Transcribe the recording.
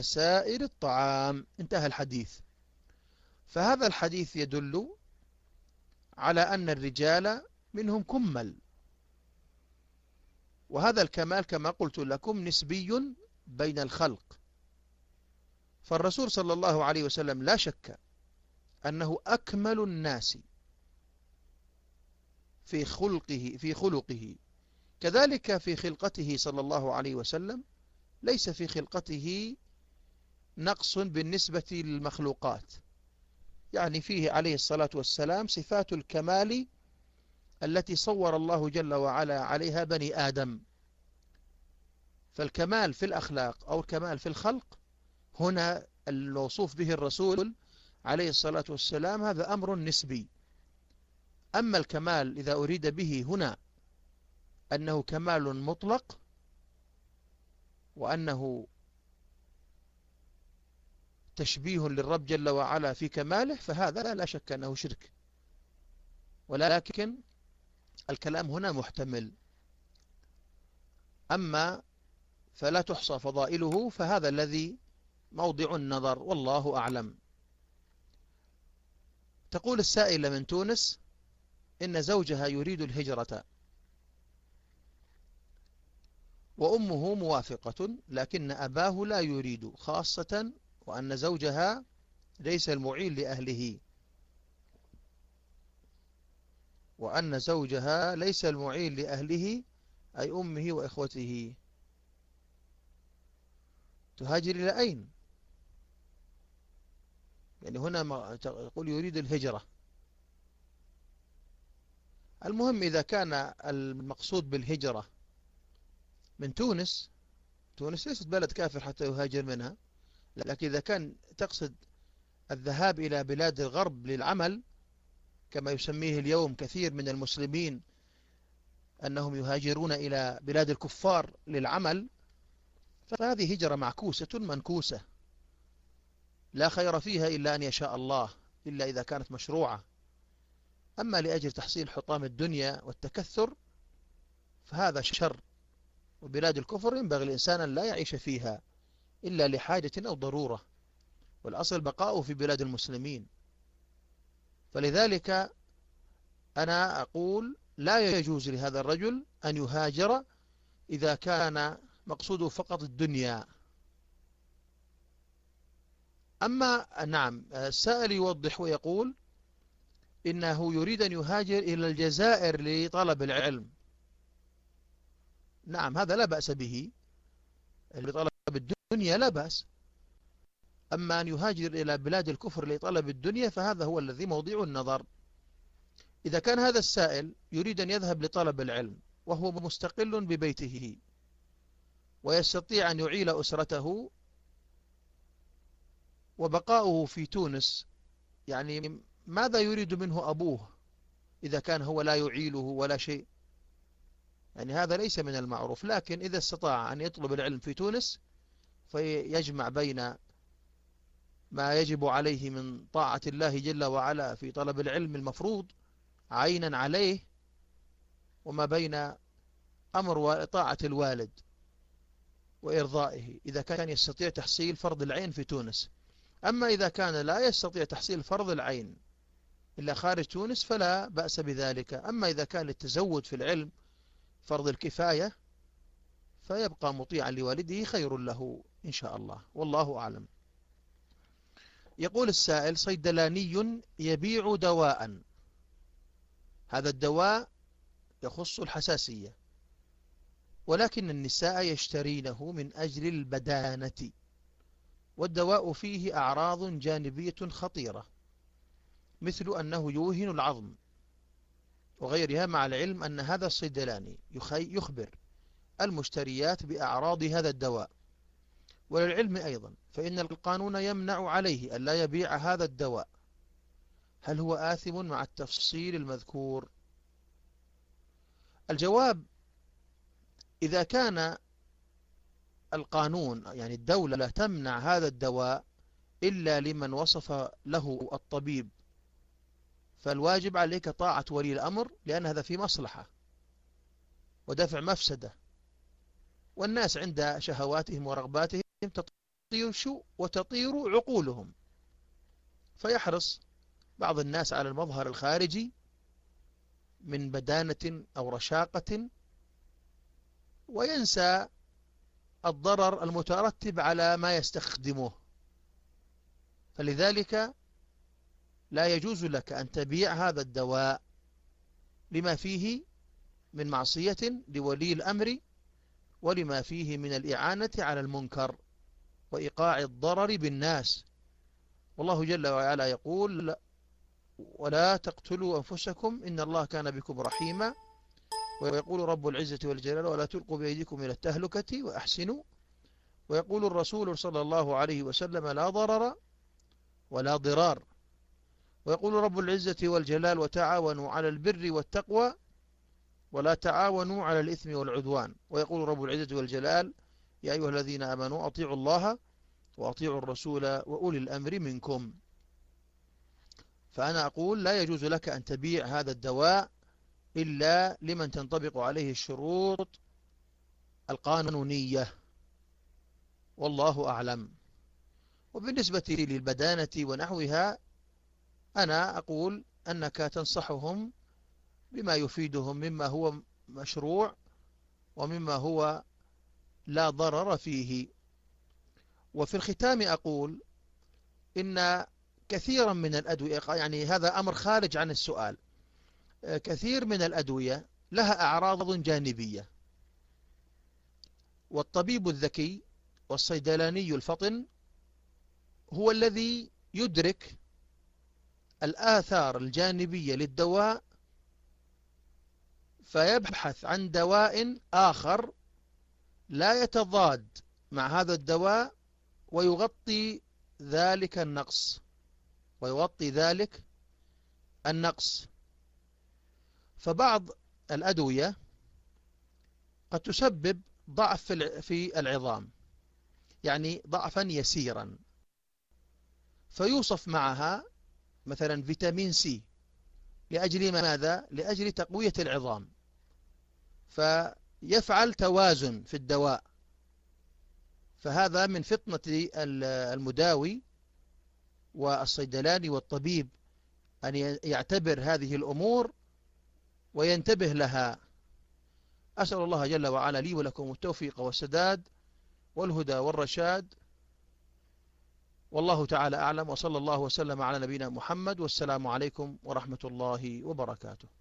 سائر الطعام. انتهى الحديث. فهذا الحديث يدل على أن الرجال منهم كمل، وهذا الكمال كما قلت لكم نسبي بين الخلق. فالرسول صلى الله عليه وسلم لا شك أنه أكمل الناس في خلقه كذلك في خلقته صلى الله عليه وسلم ليس في خلقته نقص بالنسبة للمخلوقات، يعني فيه عليه الصلاة والسلام صفات الكمال التي صور الله جل وعلا عليها بني آدم. فالكمال في الأخلاق أو الكمال في الخلق هنا الموصوف به الرسول عليه الصلاة والسلام هذا أمر نسبي. أما الكمال إذا أريد به هنا أنه كمال مطلق وأنه تشبيه للرب جل وعلا في كماله، فهذا لا شك أنه شرك، ولكن الكلام هنا محتمل. أما فلا تحصى فضائله فهذا الذي موضع النظر، والله أعلم. تقول السائلة من تونس إن زوجها يريد الهجرة وأمه موافقة، لكن أباه لا يريد، خاصة وأن زوجها ليس المعين لأهله، وأن زوجها ليس المعين لأهله أي أمه وإخوته. تهاجر إلى أين؟ يعني هنا تقول يريد الهجرة. المهم إذا كان المقصود بالهجرة من تونس، تونس ليست بلد كافر حتى يهاجر منها، لكن إذا كان تقصد الذهاب إلى بلاد الغرب للعمل كما يسميه اليوم كثير من المسلمين أنهم يهاجرون إلى بلاد الكفار للعمل، فهذه هجرة معكوسة منكوسة لا خير فيها إلا أن يشاء الله، إلا إذا كانت مشروعة. أما لأجل تحصيل حطام الدنيا والتكثر فهذا شر، وبلاد الكفر ينبغي الإنسان أن لا يعيش فيها إلا لحاجة أو ضرورة، والأصل بقاؤه في بلاد المسلمين. فلذلك أنا أقول لا يجوز لهذا الرجل أن يهاجر إذا كان مقصوده فقط الدنيا. أما نعم السائل يوضح ويقول إنه يريد أن يهاجر إلى الجزائر لطلب العلم. نعم هذا لا بأس به، لطلب الدنيا لا بأس. أما أن يهاجر إلى بلاد الكفر لطلب الدنيا فهذا هو الذي موضع النظر. إذا كان هذا السائل يريد أن يذهب لطلب العلم وهو مستقل ببيته ويستطيع أن يعيل أسرته، وبقاؤه في تونس يعني ماذا يريد منه أبوه إذا كان هو لا يعيله ولا شيء؟ يعني هذا ليس من المعروف. لكن إذا استطاع أن يطلب العلم في تونس فيجمع بين ما يجب عليه من طاعة الله جل وعلا في طلب العلم المفروض عينا عليه، وما بين أمر وطاعة الوالد وإرضائه إذا كان يستطيع تحصيل فرض العين في تونس. أما إذا كان لا يستطيع تحصيل فرض العين إلا خارج تونس فلا بأس بذلك. أما إذا كان التزود في العلم فرض الكفاية فيبقى مطيعا لوالده خير له إن شاء الله، والله أعلم. يقول السائل صيدلاني يبيع دواء، هذا الدواء يخص الحساسية، ولكن النساء يشترينه من أجل البدانة، والدواء فيه أعراض جانبية خطيرة مثل أنه يوهن العظم وغيرها، مع العلم أن هذا الصيدلاني يخبر المشتريات بأعراض هذا الدواء. وللعلم أيضا فإن القانون يمنع عليه أن لا يبيع هذا الدواء. هل هو آثم مع التفصيل المذكور؟ الجواب: إذا كان القانون يعني الدولة لا تمنع هذا الدواء إلا لمن وصف له الطبيب، فالواجب عليك طاعة ولي الأمر، لأن هذا في مصلحة ودفع مفسدة، والناس عند شهواتهم ورغباتهم تطيش وتطير عقولهم، فيحرص بعض الناس على المظهر الخارجي من بدانة أو رشاقة، وينسى الضرر المترتب على ما يستخدمه. فلذلك لا يجوز لك أن تبيع هذا الدواء لما فيه من معصية لولي الأمر، ولما فيه من الإعانة على المنكر وإيقاع الضرر بالناس. والله جل وعلا يقول: ولا تقتلوا أنفسكم إن الله كان بكم رحيما. ويقول رب العزة والجلال: ولا تلقوا بأيديكم إلى التهلكة وأحسنوا. ويقول الرسول صلى الله عليه وسلم: لا ضرر ولا ضرار. ويقول رب العزة والجلال: وتعاونوا على البر والتقوى ولا تعاونوا على الإثم والعدوان. ويقول رب العزة والجلال: يا أيها الذين آمنوا أطيعوا الله وأطيعوا الرسول وأولي الأمر منكم. فأنا أقول: لا يجوز لك أن تبيع هذا الدواء إلا لمن تنطبق عليه الشروط القانونية، والله أعلم. وبالنسبة للبدانة ونحوها، أنا أقول أنك تنصحهم بما يفيدهم مما هو مشروع ومما هو لا ضرر فيه. وفي الختام أقول إن كثيرا من الأدوية، يعني هذا أمر خارج عن السؤال، كثير من الأدوية لها أعراض جانبية، والطبيب الذكي والصيدلاني الفطن هو الذي يدرك الآثار الجانبية للدواء، فيبحث عن دواء آخر لا يتضاد مع هذا الدواء ويغطي ذلك النقص. فبعض الأدوية قد تسبب ضعف في العظام، يعني ضعفا يسيرا، فيوصف معها مثلا فيتامين سي لأجل ماذا؟ لأجل تقوية العظام، فيفعل توازن في الدواء. فهذا من فطنة المداوي والصيدلاني والطبيب أن يعتبر هذه الأمور وينتبه لها. أسأل الله جل وعلا لي ولكم التوفيق والسداد والهدى والرشاد، والله تعالى أعلم، وصلى الله وسلم على نبينا محمد، والسلام عليكم ورحمة الله وبركاته.